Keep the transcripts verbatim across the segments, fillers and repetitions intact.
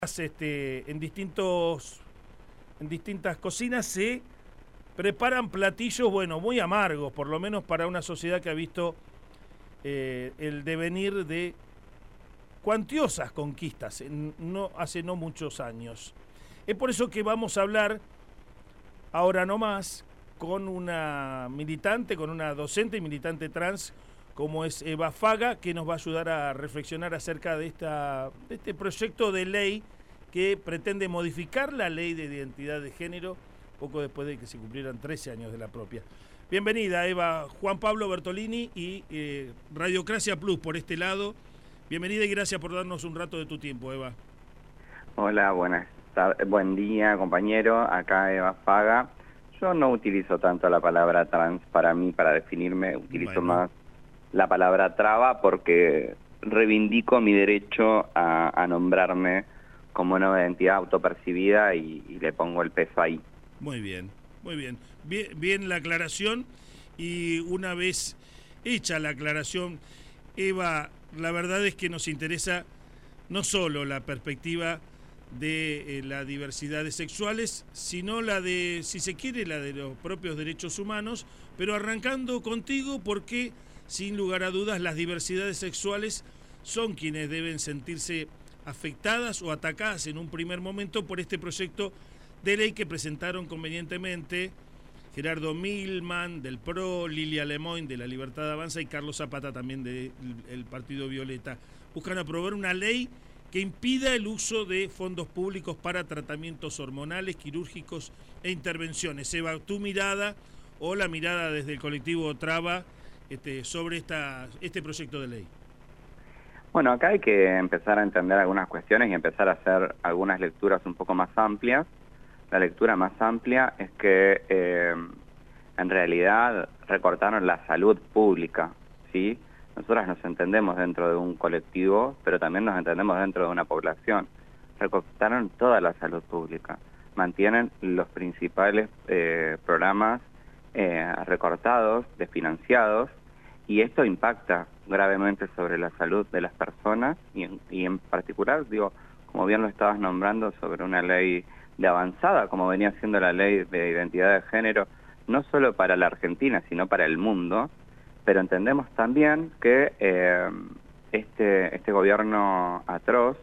Este, en distintos en distintas cocinas se preparan platillos, bueno, muy amargos, por lo menos para una sociedad que ha visto eh, el devenir de cuantiosas conquistas en, no, hace no muchos años. Es por eso que vamos a hablar ahora nomás con una militante, con una docente y militante trans como es Eva Faga, que nos va a ayudar a reflexionar acerca de, esta, de este proyecto de ley que pretende modificar la ley de identidad de género poco después de que se cumplieran trece años de la propia. Bienvenida, Eva. Juan Pablo Bertolini y eh, Radiocracia Plus por este lado. Bienvenida y gracias por darnos un rato de tu tiempo, Eva. Hola, buenas tardes, buen día, compañero. Acá Eva Faga. Yo no utilizo tanto la palabra trans para mí, para definirme. Utilizo bueno. más la palabra traba porque reivindico mi derecho a, a nombrarme como una identidad autopercibida y, y le pongo el peso ahí. Muy bien, muy bien. bien. Bien la aclaración, y una vez hecha la aclaración, Eva, la verdad es que nos interesa no solo la perspectiva de eh, las diversidades sexuales, sino la de, si se quiere, la de los propios derechos humanos, pero arrancando contigo porque, sin lugar a dudas, las diversidades sexuales son quienes deben sentirse afectadas o atacadas en un primer momento por este proyecto de ley que presentaron convenientemente Gerardo Milman del P R O, Lilia Lemoyne de La Libertad Avanza y Carlos Zapata también del Partido Violeta. Buscan aprobar una ley que impida el uso de fondos públicos para tratamientos hormonales, quirúrgicos e intervenciones. Eva, tu mirada o la mirada desde el colectivo Traba este, sobre esta, este proyecto de ley. Bueno, acá hay que empezar a entender algunas cuestiones y empezar a hacer algunas lecturas un poco más amplias. La lectura más amplia es que eh, en realidad recortaron la salud pública, ¿sí? Nosotras nos entendemos dentro de un colectivo, pero también nos entendemos dentro de una población. Recortaron toda la salud pública, mantienen los principales eh, programas eh, recortados, desfinanciados, y esto impacta gravemente sobre la salud de las personas y en, y en particular, digo, como bien lo estabas nombrando, sobre una ley de avanzada, como venía siendo la ley de identidad de género, no solo para la Argentina, sino para el mundo, pero entendemos también que eh, este, este gobierno atroz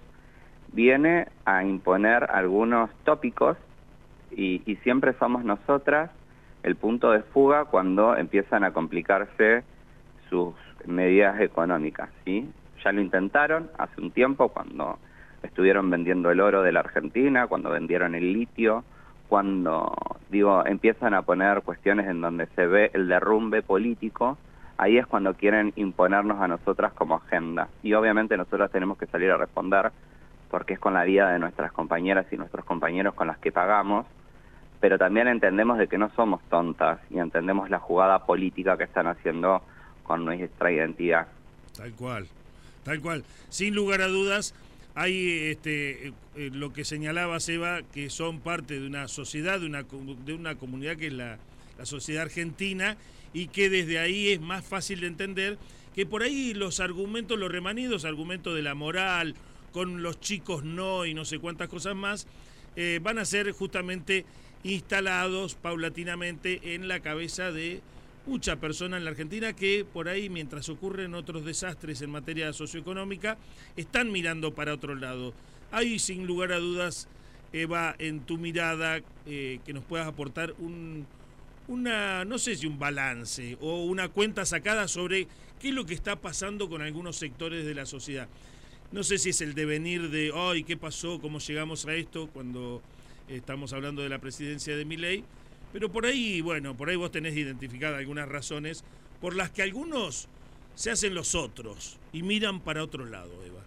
viene a imponer algunos tópicos y, y siempre somos nosotras el punto de fuga cuando empiezan a complicarse sus medidas económicas, ¿sí? Ya lo intentaron hace un tiempo cuando estuvieron vendiendo el oro de la Argentina, cuando vendieron el litio, cuando, digo, empiezan a poner cuestiones en donde se ve el derrumbe político, ahí es cuando quieren imponernos a nosotras como agenda. Y obviamente nosotras tenemos que salir a responder porque es con la vida de nuestras compañeras y nuestros compañeros con las que pagamos, pero también entendemos de que no somos tontas y entendemos la jugada política que están haciendo con nuestra identidad. Tal cual, tal cual. Sin lugar a dudas, hay este, eh, lo que señalaba Eva, que son parte de una sociedad, de una, de una comunidad que es la, la sociedad argentina, y que desde ahí es más fácil de entender que por ahí los argumentos, los remanidos argumentos de la moral, con los chicos no y no sé cuántas cosas más, eh, van a ser justamente instalados paulatinamente en la cabeza de mucha persona en la Argentina que por ahí, mientras ocurren otros desastres en materia socioeconómica, están mirando para otro lado. Hay, sin lugar a dudas, Eva, en tu mirada, eh, que nos puedas aportar un, una, no sé si un balance o una cuenta sacada sobre qué es lo que está pasando con algunos sectores de la sociedad. No sé si es el devenir de, ay, ¿qué pasó? ¿Cómo llegamos a esto? Cuando estamos hablando de la presidencia de Milei. Pero por ahí, bueno, por ahí vos tenés identificadas algunas razones por las que algunos se hacen los otros y miran para otro lado, Eva.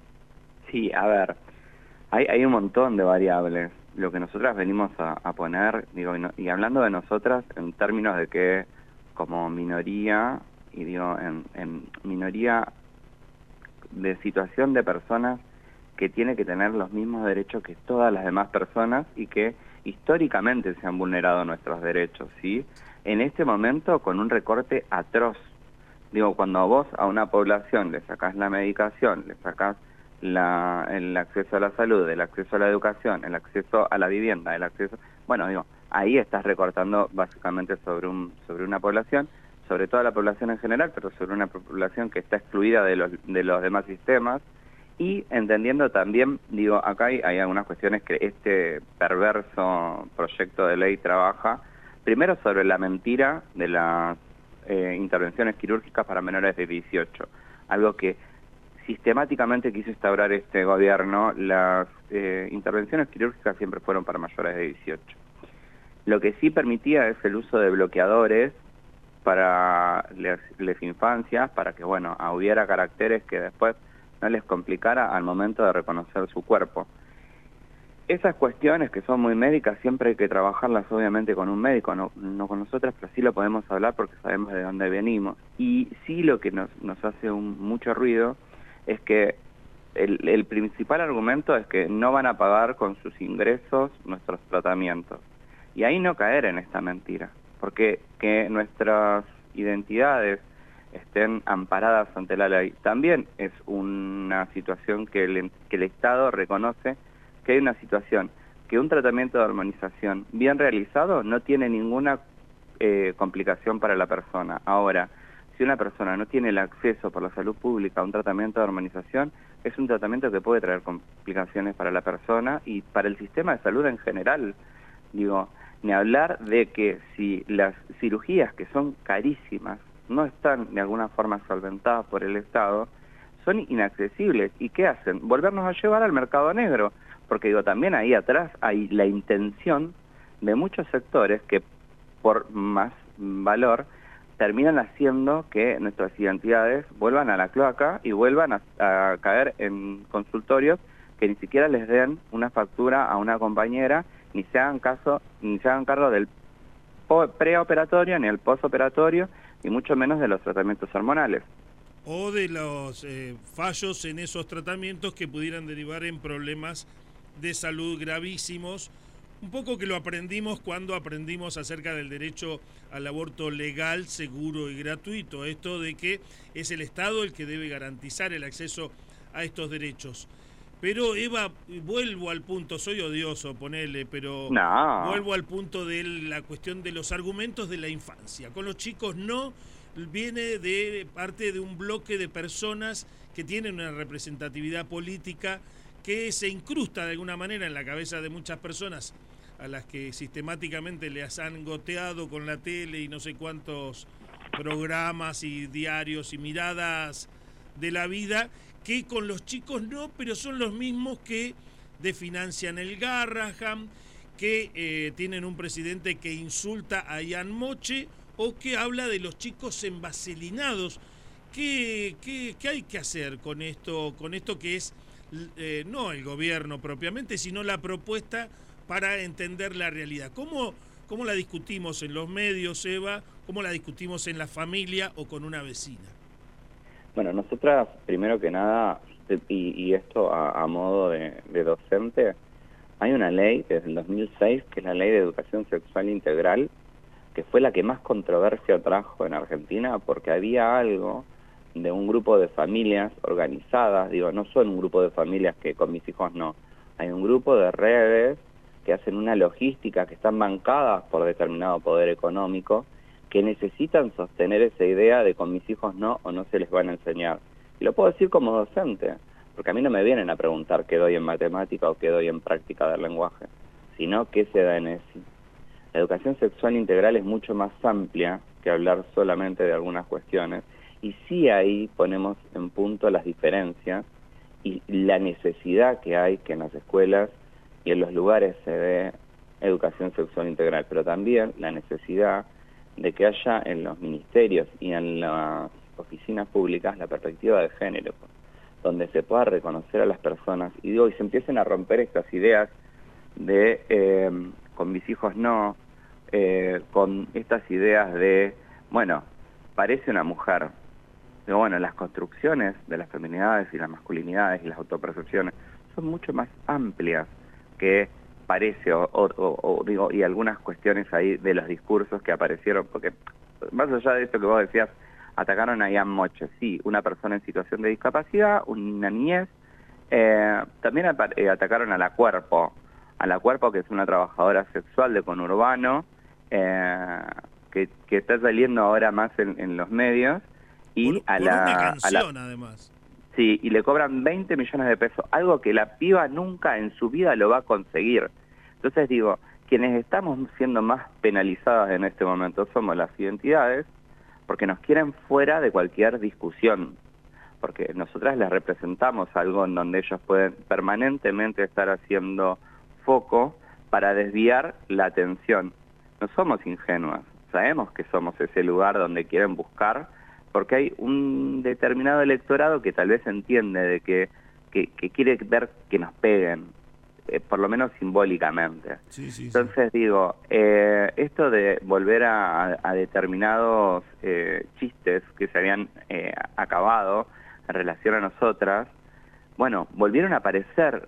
Sí, a ver, hay, hay un montón de variables. Lo que nosotras venimos a, a poner, digo, y, no, y hablando de nosotras en términos de que como minoría, y digo, en, en minoría de situación de personas que tiene que tener los mismos derechos que todas las demás personas y que históricamente se han vulnerado nuestros derechos, ¿sí? En este momento con un recorte atroz. Digo, cuando vos a una población le sacás la medicación, le sacás la, el acceso a la salud, el acceso a la educación, el acceso a la vivienda, el acceso... Bueno, digo, ahí estás recortando básicamente sobre, un, sobre una población, sobre toda la población en general, pero sobre una población que está excluida de los, de los demás sistemas, y entendiendo también, digo, acá hay, hay algunas cuestiones que este perverso proyecto de ley trabaja, primero sobre la mentira de las eh, intervenciones quirúrgicas para menores de dieciocho, algo que sistemáticamente quiso instaurar este gobierno. Las eh, intervenciones quirúrgicas siempre fueron para mayores de dieciocho. Lo que sí permitía es el uso de bloqueadores para las, las infancias, para que, bueno, hubiera caracteres que después no les complicara al momento de reconocer su cuerpo. Esas cuestiones que son muy médicas siempre hay que trabajarlas obviamente con un médico, no, no con nosotras, pero sí lo podemos hablar porque sabemos de dónde venimos. Y sí lo que nos, nos hace un, mucho ruido es que el, el principal argumento es que no van a pagar con sus ingresos nuestros tratamientos. Y ahí no caer en esta mentira, porque que nuestras identidades estén amparadas ante la ley también es una situación que el, que el Estado reconoce que hay una situación, que un tratamiento de hormonización bien realizado no tiene ninguna eh, complicación para la persona. Ahora, si una persona no tiene el acceso por la salud pública a un tratamiento de hormonización, es un tratamiento que puede traer complicaciones para la persona y para el sistema de salud en general. Digo, ni hablar de que si las cirugías, que son carísimas, no están de alguna forma solventadas por el Estado, son inaccesibles. ¿Y qué hacen? Volvernos a llevar al mercado negro. Porque digo, también ahí atrás hay la intención de muchos sectores que por más valor terminan haciendo que nuestras identidades vuelvan a la cloaca y vuelvan a, a caer en consultorios que ni siquiera les den una factura a una compañera, ni se hagan caso, ni se hagan cargo del preoperatorio ni el postoperatorio, y mucho menos de los tratamientos hormonales. O de los eh, fallos en esos tratamientos que pudieran derivar en problemas de salud gravísimos, un poco que lo aprendimos cuando aprendimos acerca del derecho al aborto legal, seguro y gratuito, esto de que es el Estado el que debe garantizar el acceso a estos derechos. Pero Eva, vuelvo al punto, soy odioso, ponele, pero no. vuelvo al punto de la cuestión de los argumentos de la infancia. Con los chicos no, viene de parte de un bloque de personas que tienen una representatividad política que se incrusta de alguna manera en la cabeza de muchas personas a las que sistemáticamente les han goteado con la tele y no sé cuántos programas y diarios y miradas de la vida, que con los chicos no, pero son los mismos que desfinancian el Garrahan, que eh, tienen un presidente que insulta a Ian Moche o que habla de los chicos envaselinados. ¿Qué, qué, qué hay que hacer con esto, con esto que es Eh, no el gobierno propiamente, sino la propuesta para entender la realidad? ¿Cómo, cómo la discutimos en los medios, Eva? ¿Cómo la discutimos en la familia o con una vecina? Bueno, nosotras, primero que nada, y, y esto a, a modo de, de docente, hay una ley desde el dos mil seis, que es la Ley de Educación Sexual Integral, que fue la que más controversia trajo en Argentina, porque había algo de un grupo de familias organizadas, digo, no son un grupo de familias que con mis hijos no, hay un grupo de redes que hacen una logística, que están bancadas por determinado poder económico, que necesitan sostener esa idea de con mis hijos no o no se les van a enseñar. Y lo puedo decir como docente, porque a mí no me vienen a preguntar qué doy en matemática o qué doy en práctica del lenguaje, sino qué se da en ESI. La educación sexual integral es mucho más amplia que hablar solamente de algunas cuestiones, y sí ahí ponemos en punto las diferencias y la necesidad que hay que en las escuelas y en los lugares se dé educación sexual integral, pero también la necesidad de que haya en los ministerios y en las oficinas públicas la perspectiva de género, donde se pueda reconocer a las personas y digo, y se empiecen a romper estas ideas de eh, con mis hijos no, eh, con estas ideas de, bueno, parece una mujer. Pero bueno, las construcciones de las feminidades y las masculinidades y las autopercepciones son mucho más amplias que parece, o, o, o, o digo, y algunas cuestiones ahí de los discursos que aparecieron, porque más allá de esto que vos decías, atacaron a Ian Moche, sí, una persona en situación de discapacidad, una niñez, Eh, también eh, atacaron a la Cuerpo, a la Cuerpo, que es una trabajadora sexual de conurbano, eh, que, que está saliendo ahora más en, en los medios, y por, a por la, una a la canción, además. sí, y le cobran veinte millones de pesos, algo que la piba nunca en su vida lo va a conseguir. Entonces digo, quienes estamos siendo más penalizadas en este momento somos las identidades, porque nos quieren fuera de cualquier discusión, porque nosotras les representamos algo en donde ellos pueden permanentemente estar haciendo foco para desviar la atención. No somos ingenuas, sabemos que somos ese lugar donde quieren buscar, porque hay un determinado electorado que tal vez entiende de que, que, que quiere ver que nos peguen, eh, por lo menos simbólicamente. Sí, sí, Entonces sí. digo, eh, esto de volver a, a determinados eh, chistes que se habían eh, acabado en relación a nosotras, bueno, volvieron a aparecer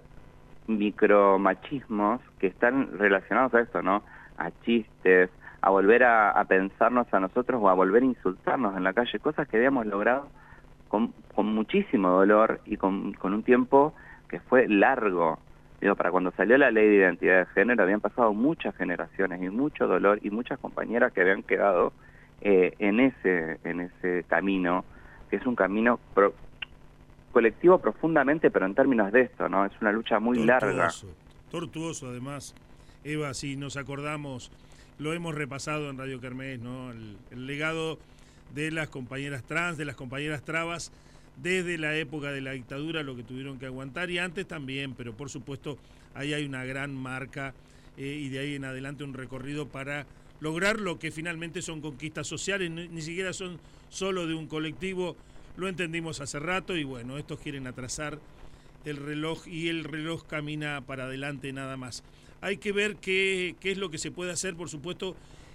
micromachismos que están relacionados a esto, ¿no? A chistes, a volver a, a pensarnos a nosotros o a volver a insultarnos en la calle, cosas que habíamos logrado con, con muchísimo dolor y con, con un tiempo que fue largo. Digo, para cuando salió la ley de identidad de género habían pasado muchas generaciones y mucho dolor y muchas compañeras que habían quedado eh, en ese en ese camino, que es un camino pro, colectivo profundamente, pero en términos de esto, ¿no? Es una lucha muy larga. Tortuoso, tortuoso además. Eva, si nos acordamos, lo hemos repasado en Radio Kermés, ¿no? El, el legado de las compañeras trans, de las compañeras trabas, desde la época de la dictadura, lo que tuvieron que aguantar, y antes también, pero por supuesto ahí hay una gran marca eh, y de ahí en adelante un recorrido para lograr lo que finalmente son conquistas sociales, ni, ni siquiera son solo de un colectivo, lo entendimos hace rato y bueno, estos quieren atrasar el reloj y el reloj camina para adelante nada más. Hay que ver qué, qué es lo que se puede hacer, por supuesto,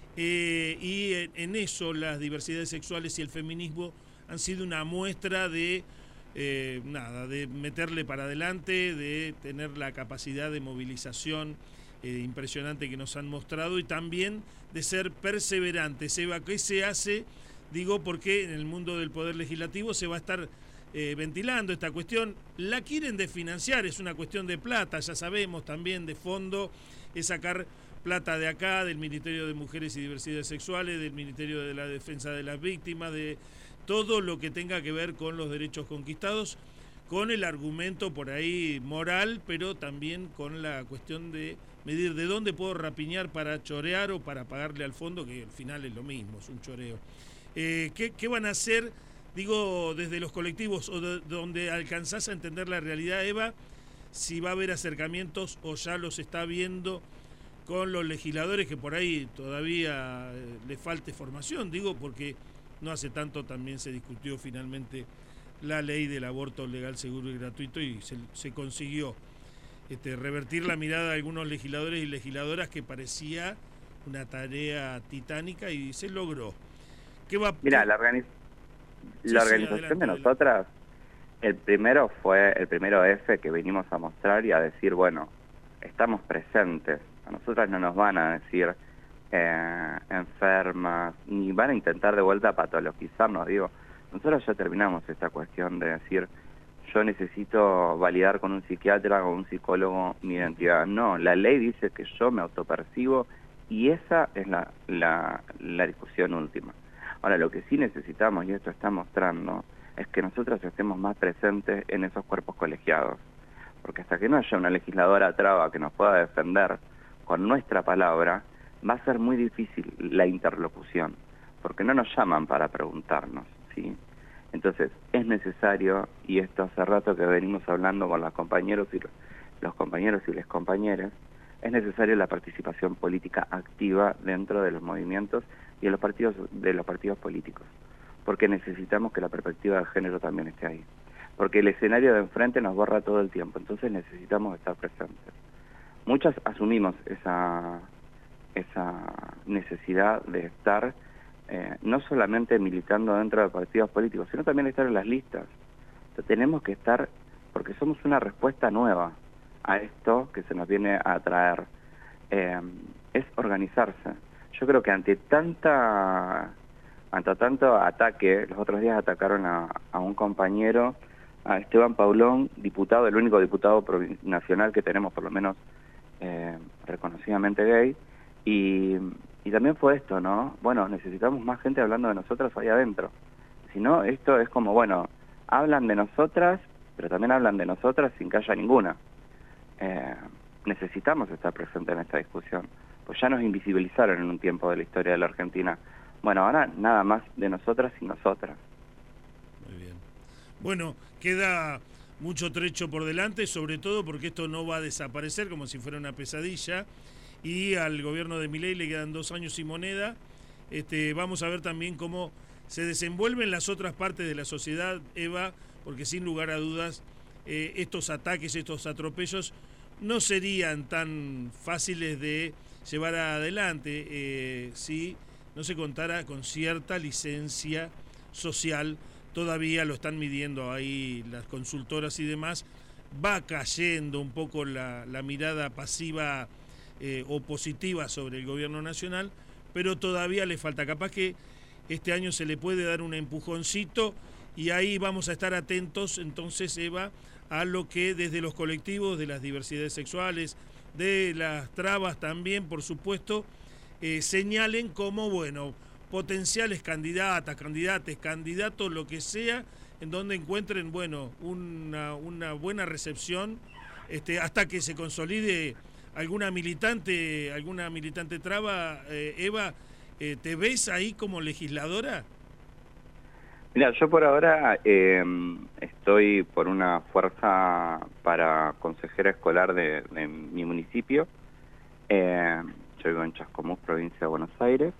eh, y en, en eso las diversidades sexuales y el feminismo han sido una muestra de eh, nada, de meterle para adelante, de tener la capacidad de movilización eh, impresionante que nos han mostrado y también de ser perseverantes. Eva, ¿qué se hace? Digo, porque en el mundo del Poder Legislativo se va a estar eh, ventilando esta cuestión. La quieren desfinanciar, es una cuestión de plata, ya sabemos, también de fondo, es sacar plata de acá, del Ministerio de Mujeres y Diversidades Sexuales, del Ministerio de la Defensa de las Víctimas, de todo lo que tenga que ver con los derechos conquistados, con el argumento por ahí moral, pero también con la cuestión de medir de dónde puedo rapiñar para chorear o para pagarle al fondo, que al final es lo mismo, es un choreo. Eh, ¿qué, ¿Qué van a hacer, digo, desde los colectivos o de, donde alcanzás a entender la realidad, Eva, si va a haber acercamientos o ya los está viendo con los legisladores que por ahí todavía eh, le falte formación, digo, porque no hace tanto también se discutió finalmente la ley del aborto legal, seguro y gratuito y se, se consiguió este, revertir la mirada de algunos legisladores y legisladoras que parecía una tarea titánica y se logró. ¿Qué va? Mira, la, organiz sí, la sí, organización adelante, de nosotras, el primero fue el primero F que vinimos a mostrar y a decir, bueno, estamos presentes, a nosotras no nos van a decir eh, enfermas, ni van a intentar de vuelta patologizarnos, digo, nosotros ya terminamos esta cuestión de decir, yo necesito validar con un psiquiatra o un psicólogo mi identidad. No, la ley dice que yo me autopercibo y esa es la, la, la discusión última. Ahora, lo que sí necesitamos, y esto está mostrando, es que nosotros estemos más presentes en esos cuerpos colegiados. Porque hasta que no haya una legisladora traba que nos pueda defender con nuestra palabra, va a ser muy difícil la interlocución, porque no nos llaman para preguntarnos, ¿sí? Entonces, es necesario, y esto hace rato que venimos hablando con los compañeros y los, los compañeros y las compañeras, es necesaria la participación política activa dentro de los movimientos y de los partidos de los partidos políticos, porque necesitamos que la perspectiva de género también esté ahí, porque el escenario de enfrente nos borra todo el tiempo, entonces necesitamos estar presentes. Muchas asumimos esa, esa necesidad de estar eh, no solamente militando dentro de partidos políticos, sino también estar en las listas. Entonces, tenemos que estar, porque somos una respuesta nueva a esto que se nos viene a traer, eh, es organizarse. Yo creo que ante tanta ante tanto ataque, los otros días atacaron a, a un compañero a Esteban Paulón, diputado, el único diputado nacional que tenemos, por lo menos eh, reconocidamente gay, y, y también fue esto, ¿no? Bueno, necesitamos más gente hablando de nosotras ahí adentro. Si no, esto es como, bueno, hablan de nosotras, pero también hablan de nosotras sin que haya ninguna. Eh, necesitamos estar presentes en esta discusión, pues ya nos invisibilizaron en un tiempo de la historia de la Argentina. Bueno, ahora nada más de nosotras y nosotras. Muy bien. Bueno, queda mucho trecho por delante, sobre todo porque esto no va a desaparecer como si fuera una pesadilla, y al gobierno de Milei le quedan dos años y moneda. Este, vamos a ver también cómo se desenvuelven las otras partes de la sociedad, Eva, porque sin lugar a dudas eh, estos ataques, estos atropellos no serían tan fáciles de llevar adelante eh, si no se contara con cierta licencia social. Todavía lo están midiendo ahí las consultoras y demás. Va cayendo un poco la, la mirada pasiva eh, o positiva sobre el gobierno nacional, pero todavía le falta. Capaz que este año se le puede dar un empujoncito y ahí vamos a estar atentos entonces, Eva, a lo que desde los colectivos de las diversidades sexuales, de las trabas también, por supuesto, eh, señalen como, bueno, potenciales candidatas, candidates, candidatos, lo que sea, en donde encuentren, bueno, una, una buena recepción, este, hasta que se consolide alguna militante, alguna militante traba. eh, Eva, eh, ¿te ves ahí como legisladora? Mira, yo por ahora eh, estoy por una fuerza para consejera escolar de, de mi municipio. Eh, yo vivo en Chascomús, provincia de Buenos Aires.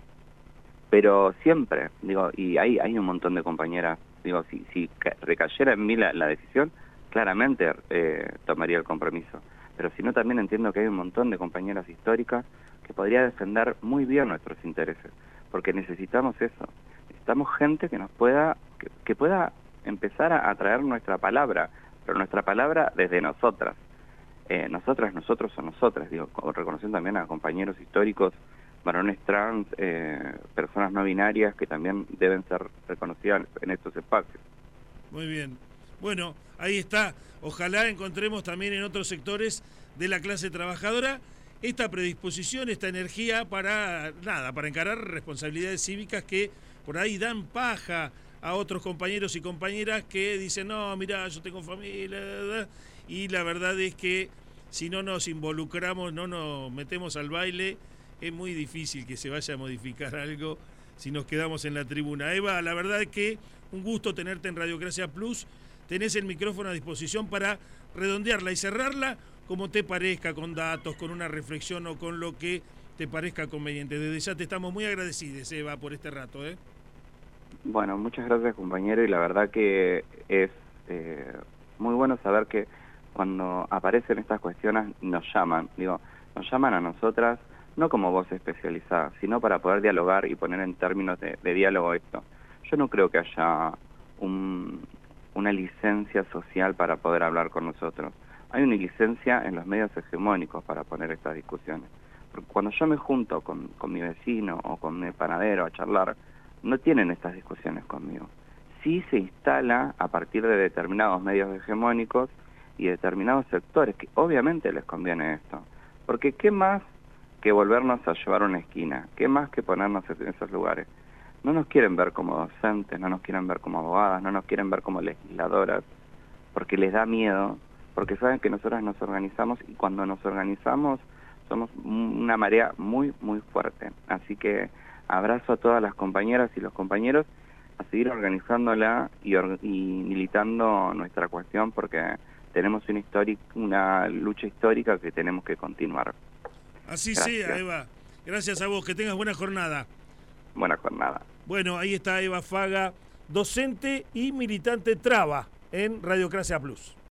Pero siempre, digo, y hay, hay un montón de compañeras, digo, si, si recayera en mí la, la decisión, claramente eh, tomaría el compromiso. Pero si no, también entiendo que hay un montón de compañeras históricas que podría defender muy bien nuestros intereses, porque necesitamos eso. Necesitamos gente que nos pueda, que, que pueda empezar a, a traer nuestra palabra, pero nuestra palabra desde nosotras. Eh, nosotras, nosotros o nosotras, digo, reconociendo también a compañeros históricos, varones trans, eh, personas no binarias que también deben ser reconocidas en estos espacios. Muy bien. Bueno, ahí está. Ojalá encontremos también en otros sectores de la clase trabajadora esta predisposición, esta energía para, nada, para encarar responsabilidades cívicas que por ahí dan paja a otros compañeros y compañeras que dicen, no, mirá, yo tengo familia, y la verdad es que si no nos involucramos, no nos metemos al baile, es muy difícil que se vaya a modificar algo si nos quedamos en la tribuna. Eva, la verdad es que un gusto tenerte en Radiocracia Plus. Tenés el micrófono a disposición para redondearla y cerrarla como te parezca, con datos, con una reflexión o con lo que te parezca conveniente. Desde ya te estamos muy agradecidos, Eva, por este rato. ¿eh? Bueno, muchas gracias, compañero, y la verdad que es eh, muy bueno saber que cuando aparecen estas cuestiones nos llaman, digo, nos llaman a nosotras, no como voz especializada, sino para poder dialogar y poner en términos de, de diálogo esto. Yo no creo que haya un, una licencia social para poder hablar con nosotros. Hay una licencia en los medios hegemónicos para poner estas discusiones. Porque cuando yo me junto con, con mi vecino o con mi panadero a charlar, no tienen estas discusiones conmigo. Sí se instala a partir de determinados medios hegemónicos y determinados sectores, que obviamente les conviene esto. Porque ¿qué más que volvernos a llevar a una esquina? ¿Qué más que ponernos en esos lugares? No nos quieren ver como docentes, no nos quieren ver como abogadas, no nos quieren ver como legisladoras, porque les da miedo, porque saben que nosotras nos organizamos y cuando nos organizamos somos una marea muy, muy fuerte. Así que abrazo a todas las compañeras y los compañeros a seguir organizándola y, or y militando nuestra cuestión, porque tenemos una, una lucha histórica que tenemos que continuar. Así Gracias. sea, Eva. Gracias a vos, que tengas buena jornada. Buena jornada. Bueno, ahí está Eva Faga, docente y militante traba en Radiocracia Plus.